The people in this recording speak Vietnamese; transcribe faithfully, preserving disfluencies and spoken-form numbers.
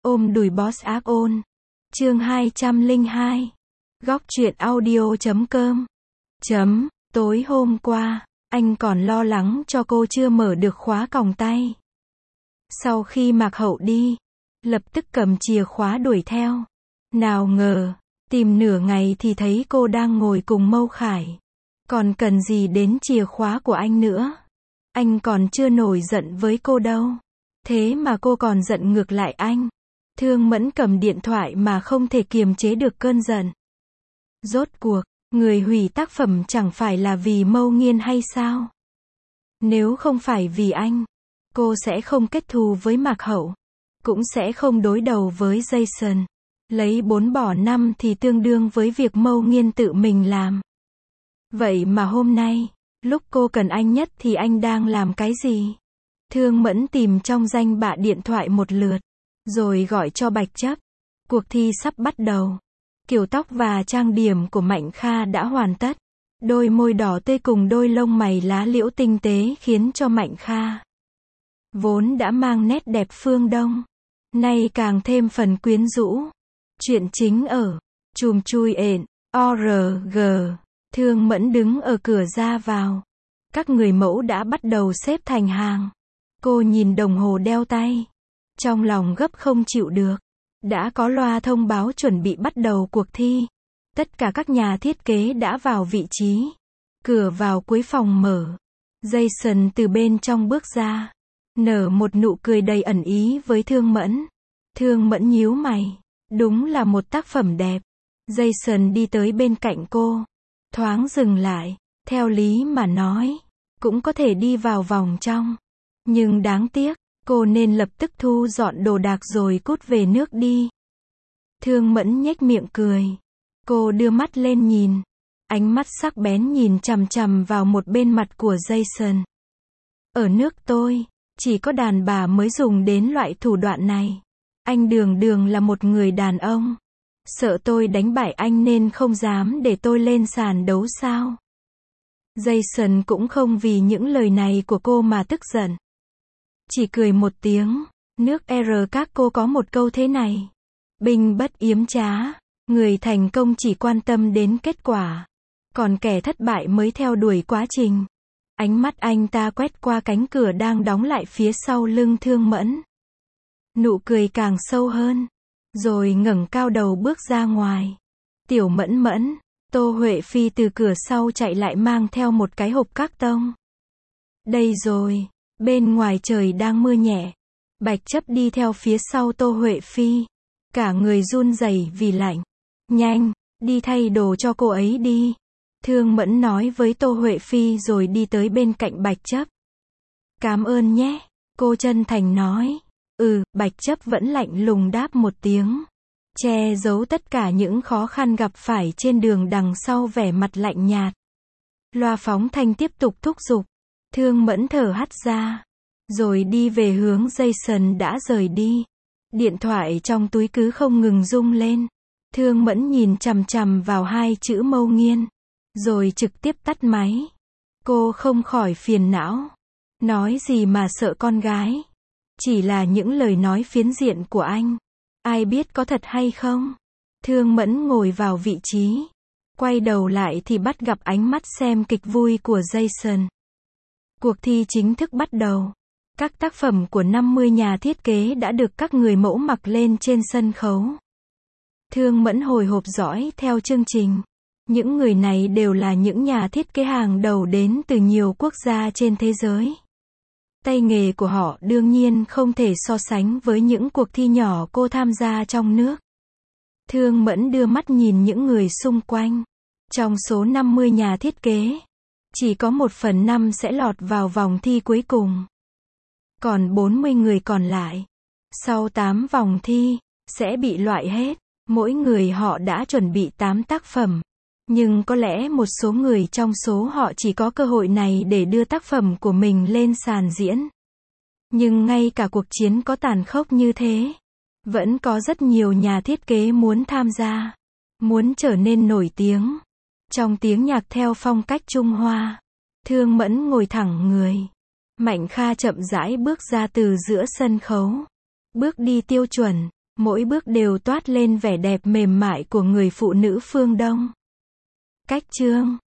Ôm đùi boss ác ôn. Chương hai trăm lẻ hai. Góc truyện audio chấm com. Chấm, tối hôm qua, anh còn lo lắng cho cô chưa mở được khóa còng tay. Sau khi Mạc Hậu đi, lập tức cầm chìa khóa đuổi theo. Nào ngờ, tìm nửa ngày thì thấy cô đang ngồi cùng Mâu Khải. Còn cần gì đến chìa khóa của anh nữa? Anh còn chưa nổi giận với cô đâu. Thế mà cô còn giận ngược lại anh. Thương Mẫn cầm điện thoại mà không thể kiềm chế được cơn giận. Rốt cuộc, người hủy tác phẩm chẳng phải là vì Mâu Nghiên hay sao? Nếu không phải vì anh, cô sẽ không kết thù với Mạc Hậu, cũng sẽ không đối đầu với Jason. Lấy bốn bỏ năm thì tương đương với việc Mâu Nghiên tự mình làm. Vậy mà hôm nay, lúc cô cần anh nhất thì anh đang làm cái gì? Thương Mẫn tìm trong danh bạ điện thoại một lượt, rồi gọi cho Bạch Chấp. Cuộc thi sắp bắt đầu. Kiểu tóc và trang điểm của Mạnh Kha đã hoàn tất. Đôi môi đỏ tươi cùng đôi lông mày lá liễu tinh tế khiến cho Mạnh Kha, vốn đã mang nét đẹp phương Đông, nay càng thêm phần quyến rũ. Chuyện chính ở chùm chui ện, o rờ giê. Thương Mẫn đứng ở cửa ra vào. Các người mẫu đã bắt đầu xếp thành hàng. Cô nhìn đồng hồ đeo tay. Trong lòng gấp không chịu được. Đã có loa thông báo chuẩn bị bắt đầu cuộc thi. Tất cả các nhà thiết kế đã vào vị trí. Cửa vào cuối phòng mở. Jason từ bên trong bước ra. Nở một nụ cười đầy ẩn ý với Thương Mẫn. Thương Mẫn nhíu mày. Đúng là một tác phẩm đẹp. Jason đi tới bên cạnh cô. Thoáng dừng lại. Theo lý mà nói, cũng có thể đi vào vòng trong. Nhưng đáng tiếc, cô nên lập tức thu dọn đồ đạc rồi cút về nước đi. Thương Mẫn nhếch miệng cười. Cô đưa mắt lên nhìn. Ánh mắt sắc bén nhìn chằm chằm vào một bên mặt của Jason. Ở nước tôi, chỉ có đàn bà mới dùng đến loại thủ đoạn này. Anh đường đường là một người đàn ông. Sợ tôi đánh bại anh nên không dám để tôi lên sàn đấu sao? Jason cũng không vì những lời này của cô mà tức giận. Chỉ cười một tiếng. Nước R các cô có một câu thế này. Binh bất yếm trá. Người thành công chỉ quan tâm đến kết quả. Còn kẻ thất bại mới theo đuổi quá trình. Ánh mắt anh ta quét qua cánh cửa đang đóng lại phía sau lưng Thương Mẫn. Nụ cười càng sâu hơn. Rồi ngẩng cao đầu bước ra ngoài. Tiểu Mẫn Mẫn. Tô Huệ Phi từ cửa sau chạy lại mang theo một cái hộp các tông. Đây rồi. Bên ngoài trời đang mưa nhẹ. Bạch Chấp đi theo phía sau Tô Huệ Phi. Cả người run rẩy vì lạnh. Nhanh, đi thay đồ cho cô ấy đi. Thương Mẫn nói với Tô Huệ Phi rồi đi tới bên cạnh Bạch Chấp. Cảm ơn nhé. Cô chân thành nói. Ừ, Bạch Chấp vẫn lạnh lùng đáp một tiếng. Che giấu tất cả những khó khăn gặp phải trên đường đằng sau vẻ mặt lạnh nhạt. Loa phóng thanh tiếp tục thúc giục. Thương Mẫn thở hắt ra. Rồi đi về hướng Jason đã rời đi. Điện thoại trong túi cứ không ngừng rung lên. Thương Mẫn nhìn chằm chằm vào hai chữ Mâu Nghiên. Rồi trực tiếp tắt máy. Cô không khỏi phiền não. Nói gì mà sợ con gái. Chỉ là những lời nói phiến diện của anh. Ai biết có thật hay không? Thương Mẫn ngồi vào vị trí. Quay đầu lại thì bắt gặp ánh mắt xem kịch vui của Jason. Cuộc thi chính thức bắt đầu. Các tác phẩm của năm mươi nhà thiết kế đã được các người mẫu mặc lên trên sân khấu. Thương Mẫn hồi hộp dõi theo chương trình. Những người này đều là những nhà thiết kế hàng đầu đến từ nhiều quốc gia trên thế giới. Tay nghề của họ đương nhiên không thể so sánh với những cuộc thi nhỏ cô tham gia trong nước. Thương Mẫn đưa mắt nhìn những người xung quanh. Trong số năm mươi nhà thiết kế, chỉ có một phần năm sẽ lọt vào vòng thi cuối cùng. Còn bốn mươi người còn lại, sau tám vòng thi, sẽ bị loại hết. Mỗi người họ đã chuẩn bị tám tác phẩm. Nhưng có lẽ một số người trong số họ chỉ có cơ hội này để đưa tác phẩm của mình lên sàn diễn. Nhưng ngay cả cuộc chiến có tàn khốc như thế, vẫn có rất nhiều nhà thiết kế muốn tham gia, muốn trở nên nổi tiếng. Trong tiếng nhạc theo phong cách Trung Hoa, Thương Mẫn ngồi thẳng người. Mạnh Kha chậm rãi bước ra từ giữa sân khấu. Bước đi tiêu chuẩn, Mỗi bước đều toát lên vẻ đẹp mềm mại của người phụ nữ phương Đông. Cách chương